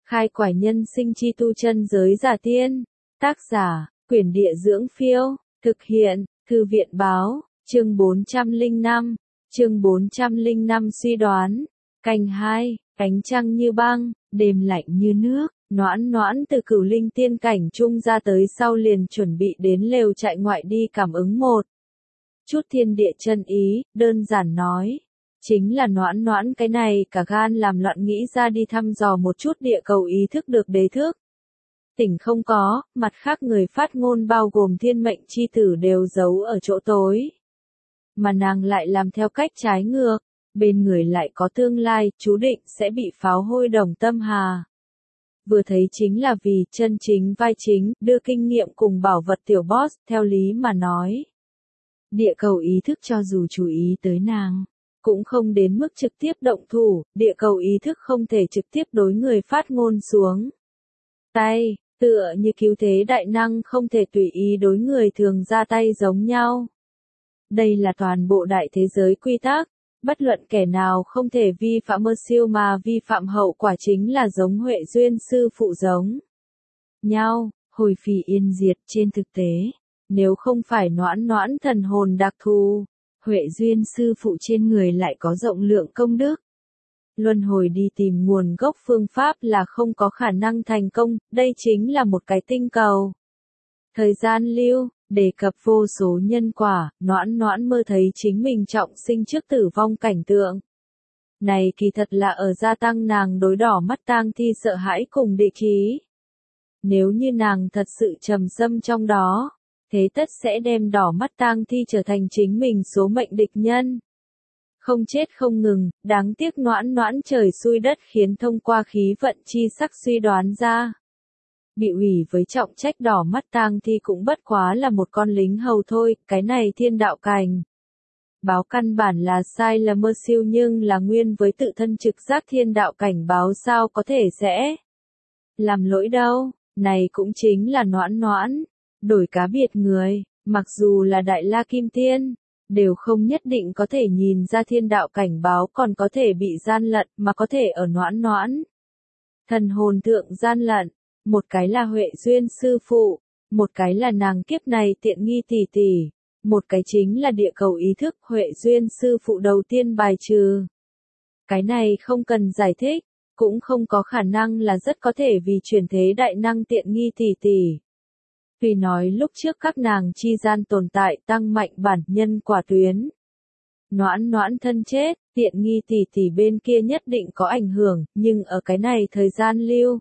Khai quải nhân sinh chi tu chân giới giả tiên. Tác giả, Quyển Địa Dưỡng Phiêu. Thực hiện, Thư viện Báo. Chương 405. Chương 405 suy đoán. Canh 2. Ánh trăng như băng, đêm lạnh như nước. Noãn Noãn từ Cửu Linh tiên cảnh trung ra tới sau liền chuẩn bị đến lều trại ngoại đi cảm ứng một chút thiên địa chân ý, đơn giản nói. Chính là Noãn Noãn cái này cả gan làm loạn nghĩ ra đi thăm dò một chút địa cầu ý thức được đế thức. Tỉnh không có, mặt khác người phát ngôn bao gồm thiên mệnh chi tử đều giấu ở chỗ tối. Mà nàng lại làm theo cách trái ngược, bên người lại có tương lai, chú định sẽ bị pháo hôi đồng tâm hà. Vừa thấy chính là vì chân chính vai chính, đưa kinh nghiệm cùng bảo vật tiểu boss, theo lý mà nói. Địa cầu ý thức cho dù chú ý tới nàng, cũng không đến mức trực tiếp động thủ, địa cầu ý thức không thể trực tiếp đối người phát ngôn xuống tay, tựa như cứu thế đại năng không thể tùy ý đối người thường ra tay giống nhau. Đây là toàn bộ đại thế giới quy tắc, bất luận kẻ nào không thể vi phạm mơ siêu mà vi phạm hậu quả chính là giống Huệ Duyên sư phụ giống nhau, hồi phi yên diệt. Trên thực tế, nếu không phải Noãn Noãn thần hồn đặc thù, Huệ Duyên sư phụ trên người lại có rộng lượng công đức. Luân hồi đi tìm nguồn gốc phương pháp là không có khả năng thành công, đây chính là một cái tinh cầu. Thời gian lưu, đề cập vô số nhân quả, Noãn Noãn mơ thấy chính mình trọng sinh trước tử vong cảnh tượng. Này kỳ thật là ở gia tăng nàng đối đỏ mắt tang thi sợ hãi cùng địch ý. Nếu như nàng thật sự trầm sâm trong đó, thế tất sẽ đem đỏ mắt tang thi trở thành chính mình số mệnh địch nhân. Không chết không ngừng, đáng tiếc Noãn Noãn trời xui đất khiến thông qua khí vận chi sắc suy đoán ra. Bị ủy với trọng trách đỏ mắt tang thi cũng bất quá là một con lính hầu thôi, cái này thiên đạo cảnh. Báo căn bản là sai là mơ siêu nhưng là nguyên với tự thân trực giác thiên đạo cảnh báo sao có thể sẽ làm lỗi đâu, này cũng chính là Noãn Noãn. Đổi cá biệt người, mặc dù là Đại La Kim Tiên, đều không nhất định có thể nhìn ra thiên đạo cảnh báo còn có thể bị gian lận mà có thể ở Noãn Noãn. Thần hồn thượng gian lận, một cái là Huệ Duyên sư phụ, một cái là nàng kiếp này tiện nghi tỷ tỷ, một cái chính là địa cầu ý thức Huệ Duyên sư phụ đầu tiên bài trừ. Cái này không cần giải thích, cũng không có khả năng là rất có thể vì chuyển thế đại năng tiện nghi tỷ tỷ. Vì nói lúc trước các nàng chi gian tồn tại tăng mạnh bản nhân quả tuyến. Noãn Noãn thân chết, tiện nghi tỷ tỷ bên kia nhất định có ảnh hưởng, nhưng ở cái này thời gian lưu.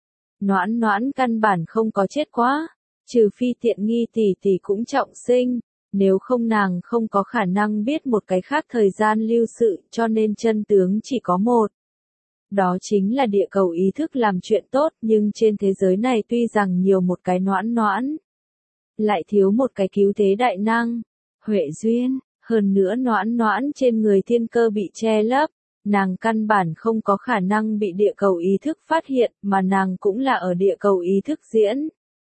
Noãn Noãn căn bản không có chết quá, trừ phi tiện nghi tỷ tỷ cũng trọng sinh, nếu không nàng không có khả năng biết một cái khác thời gian lưu sự, cho nên chân tướng chỉ có một. Đó chính là địa cầu ý thức làm chuyện tốt, nhưng trên thế giới này tuy rằng nhiều một cái Noãn Noãn, lại thiếu một cái cứu thế đại năng, Huệ Duyên, hơn nữa Noãn Noãn trên người thiên cơ bị che lấp, nàng căn bản không có khả năng bị địa cầu ý thức phát hiện, mà nàng cũng là ở địa cầu ý thức diễn.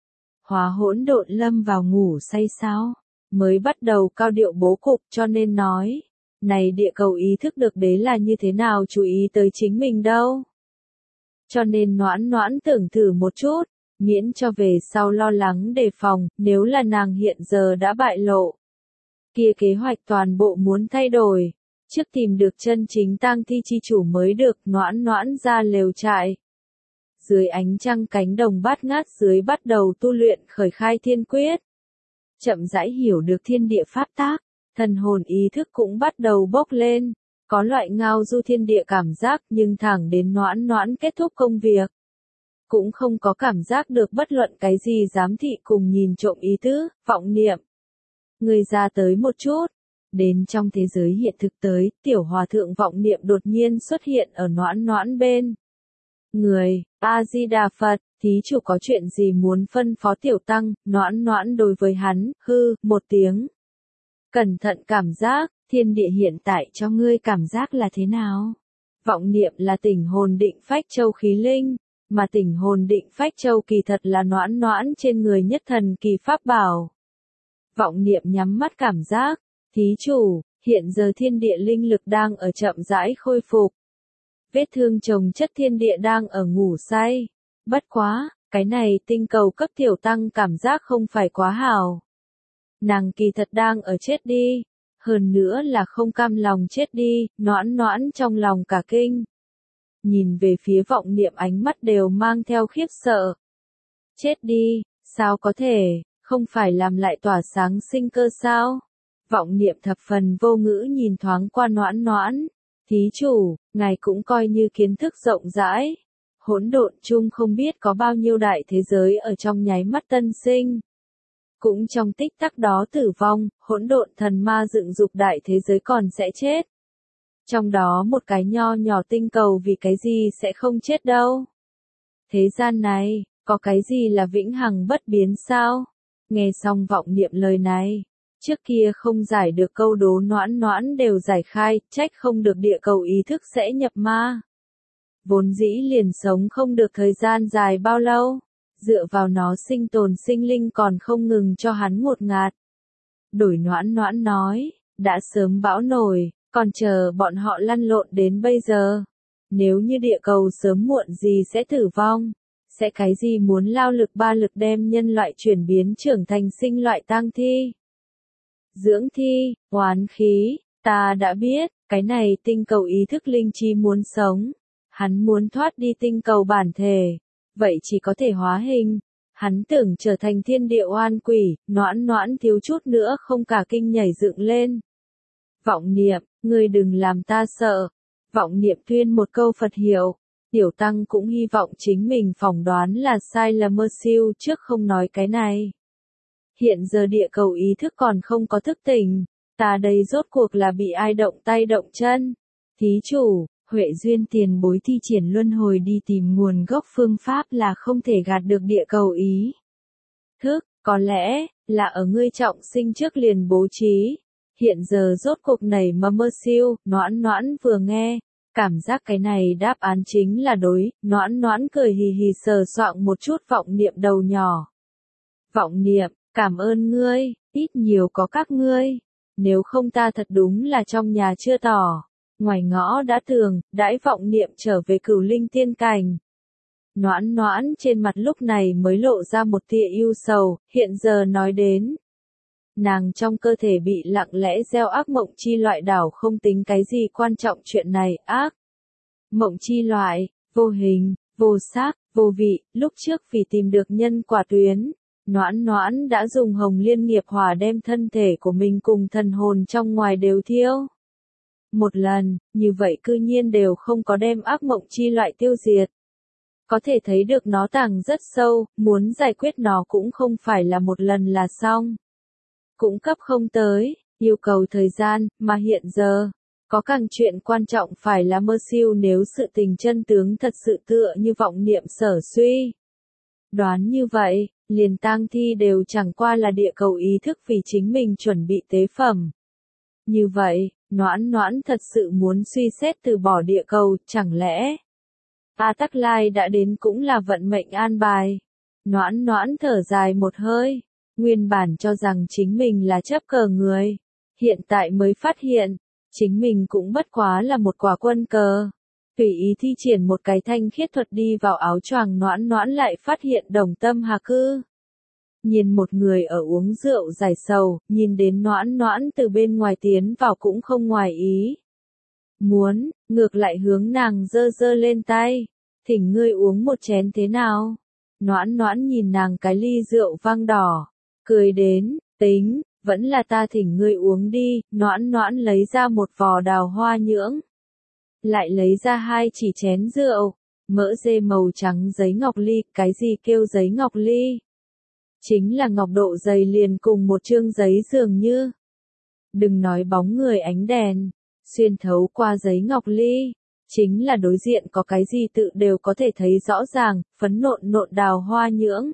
Hóa hỗn độn lâm vào ngủ say sao, mới bắt đầu cao điệu bố cục cho nên nói. Này địa cầu ý thức được đế là như thế nào chú ý tới chính mình đâu. Cho nên Noãn Noãn tưởng thử một chút, miễn cho về sau lo lắng đề phòng, nếu là nàng hiện giờ đã bại lộ. Kia kế hoạch toàn bộ muốn thay đổi, trước tìm được chân chính tang thi chi chủ mới được. Noãn Noãn ra lều trại. Dưới ánh trăng cánh đồng bát ngát dưới bắt đầu tu luyện khởi khai thiên quyết. Chậm rãi hiểu được thiên địa pháp tác. Thần hồn ý thức cũng bắt đầu bốc lên, có loại ngao du thiên địa cảm giác nhưng thẳng đến Noãn Noãn kết thúc công việc. Cũng không có cảm giác được bất luận cái gì giám thị cùng nhìn trộm ý tứ, vọng niệm. Người ra tới một chút, đến trong thế giới hiện thực tới, tiểu hòa thượng vọng niệm đột nhiên xuất hiện ở Noãn Noãn bên. Người, A-di-đà Phật, thí chủ có chuyện gì muốn phân phó tiểu tăng, Noãn Noãn đối với hắn, hư, một tiếng. Cẩn thận cảm giác, thiên địa hiện tại cho ngươi cảm giác là thế nào? Vọng niệm là tỉnh hồn định phách châu khí linh, mà tỉnh hồn định phách châu kỳ thật là Noãn Noãn trên người nhất thần kỳ pháp bảo. Vọng niệm nhắm mắt cảm giác, thí chủ, hiện giờ thiên địa linh lực đang ở chậm rãi khôi phục. Vết thương chồng chất thiên địa đang ở ngủ say. Bất quá, cái này tinh cầu cấp tiểu tăng cảm giác không phải quá hảo. Nàng kỳ thật đang ở chết đi. Hơn nữa là không cam lòng chết đi, noãn noãn trong lòng cả kinh. Nhìn về phía vọng niệm ánh mắt đều mang theo khiếp sợ. Chết đi, sao có thể, không phải làm lại tỏa sáng sinh cơ sao? Vọng niệm thập phần vô ngữ nhìn thoáng qua noãn noãn. Thí chủ, ngài cũng coi như kiến thức rộng rãi. Hỗn độn chung không biết có bao nhiêu đại thế giới ở trong nháy mắt tân sinh. Cũng trong tích tắc đó tử vong, hỗn độn thần ma dựng dục đại thế giới còn sẽ chết. Trong đó một cái nho nhỏ tinh cầu vì cái gì sẽ không chết đâu. Thế gian này, có cái gì là vĩnh hằng bất biến sao? Nghe xong vọng niệm lời này, trước kia không giải được câu đố noãn noãn đều giải khai, trách không được địa cầu ý thức sẽ nhập ma. Vốn dĩ liền sống không được thời gian dài bao lâu, dựa vào nó sinh tồn sinh linh còn không ngừng cho hắn ngột ngạt. Đổi noãn noãn nói, đã sớm bão nổi, còn chờ bọn họ lăn lộn đến bây giờ. Nếu như địa cầu sớm muộn gì sẽ tử vong, sẽ cái gì muốn lao lực ba lực đem nhân loại chuyển biến trưởng thành sinh loại tang thi. Dưỡng thi, oán khí, ta đã biết, cái này tinh cầu ý thức linh chi muốn sống. Hắn muốn thoát đi tinh cầu bản thể, vậy chỉ có thể hóa hình. Hắn tưởng trở thành thiên địa oan quỷ, noãn noãn thiếu chút nữa không cả kinh nhảy dựng lên. Vọng niệm, ngươi đừng làm ta sợ. Vọng niệm tuyên một câu Phật hiệu. Tiểu tăng cũng hy vọng chính mình phỏng đoán là sai là mơ siêu trước không nói cái này. Hiện giờ địa cầu ý thức còn không có thức tỉnh. Ta đây rốt cuộc là bị ai động tay động chân. Thí chủ, Huệ Duyên tiền bối thi triển luân hồi đi tìm nguồn gốc phương pháp là không thể gạt được địa cầu ý thức, có lẽ là ở ngươi trọng sinh trước liền bố trí. Hiện giờ rốt cuộc nảy mơ siêu, noãn noãn vừa nghe, cảm giác cái này đáp án chính là đối, noãn noãn cười hì hì sờ soạng một chút vọng niệm đầu nhỏ. Vọng niệm, cảm ơn ngươi, ít nhiều có các ngươi, nếu không ta thật đúng là trong nhà chưa tỏ. Ngoài ngõ đã tường, đãi vọng niệm trở về cửu linh tiên cảnh. Noãn noãn trên mặt lúc này mới lộ ra một tia ưu sầu, hiện giờ nói đến. Nàng trong cơ thể bị lặng lẽ gieo ác mộng chi loại đảo không tính cái gì quan trọng chuyện này, ác. Mộng chi loại, vô hình, vô sắc, vô vị, lúc trước vì tìm được nhân quả tuyến. Noãn noãn đã dùng hồng liên nghiệp hỏa đem thân thể của mình cùng thần hồn trong ngoài đều thiêu. Một lần, như vậy cư nhiên đều không có đem ác mộng chi loại tiêu diệt. Có thể thấy được nó tàng rất sâu, muốn giải quyết nó cũng không phải là một lần là xong. Cũng cấp không tới, yêu cầu thời gian, mà hiện giờ, có càng chuyện quan trọng phải là mơ siêu nếu sự tình chân tướng thật sự tựa như vọng niệm sở suy. Đoán như vậy, liền tang thi đều chẳng qua là địa cầu ý thức vì chính mình chuẩn bị tế phẩm. Như vậy, noãn noãn thật sự muốn suy xét từ bỏ địa cầu, chẳng lẽ A Tắc Lai đã đến cũng là vận mệnh an bài. Noãn noãn thở dài một hơi, nguyên bản cho rằng chính mình là chấp cờ người, hiện tại mới phát hiện, chính mình cũng bất quá là một quả quân cờ. Tùy ý thi triển một cái thanh khiết thuật đi vào áo choàng noãn noãn lại phát hiện Đồng Tâm Hà cư. Nhìn một người ở uống rượu giải sầu, nhìn đến noãn noãn từ bên ngoài tiến vào cũng không ngoài ý. Muốn, ngược lại hướng nàng giơ giơ lên tay, thỉnh ngươi uống một chén thế nào? Noãn noãn nhìn nàng cái ly rượu vang đỏ, cười đến, tính, vẫn là ta thỉnh ngươi uống đi, noãn noãn lấy ra một vò đào hoa nhưỡng. Lại lấy ra 2 chỉ chén rượu, mỡ dê màu trắng giấy ngọc ly, cái gì kêu giấy ngọc ly? Chính là ngọc độ dày liền cùng một chương giấy dường như. Đừng nói bóng người ánh đèn, xuyên thấu qua giấy ngọc ly, chính là đối diện có cái gì tự đều có thể thấy rõ ràng, phấn nộn nộn đào hoa nhưỡng.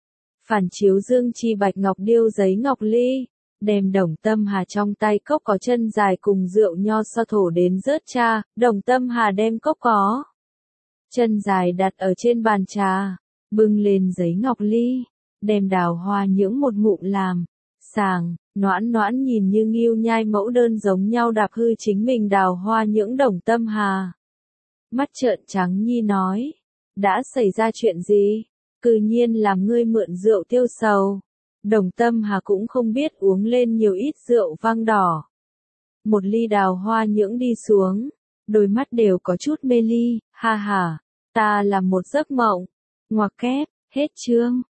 Phản chiếu dương chi bạch ngọc điêu giấy ngọc ly, đem Đồng Tâm Hà trong tay cốc có chân dài cùng rượu nho so thổ đến rớt cha, Đồng Tâm Hà đem cốc có chân dài đặt ở trên bàn trà, bưng lên giấy ngọc ly, đem đào hoa nhưỡng một ngụm làm, sàng, noãn noãn nhìn như nghiêu nhai mẫu đơn giống nhau đạp hư chính mình đào hoa nhưỡng Đồng Tâm Hà. mắt trợn trắng nhi nói. Đã xảy ra chuyện gì? Cư nhiên làm ngươi mượn rượu tiêu sầu. Đồng Tâm Hà cũng không biết uống lên nhiều ít rượu vang đỏ. Một ly đào hoa nhưỡng đi xuống, đôi mắt đều có chút mê ly, ha ha, ta là một giấc mộng. Ngoặc kép, hết chương.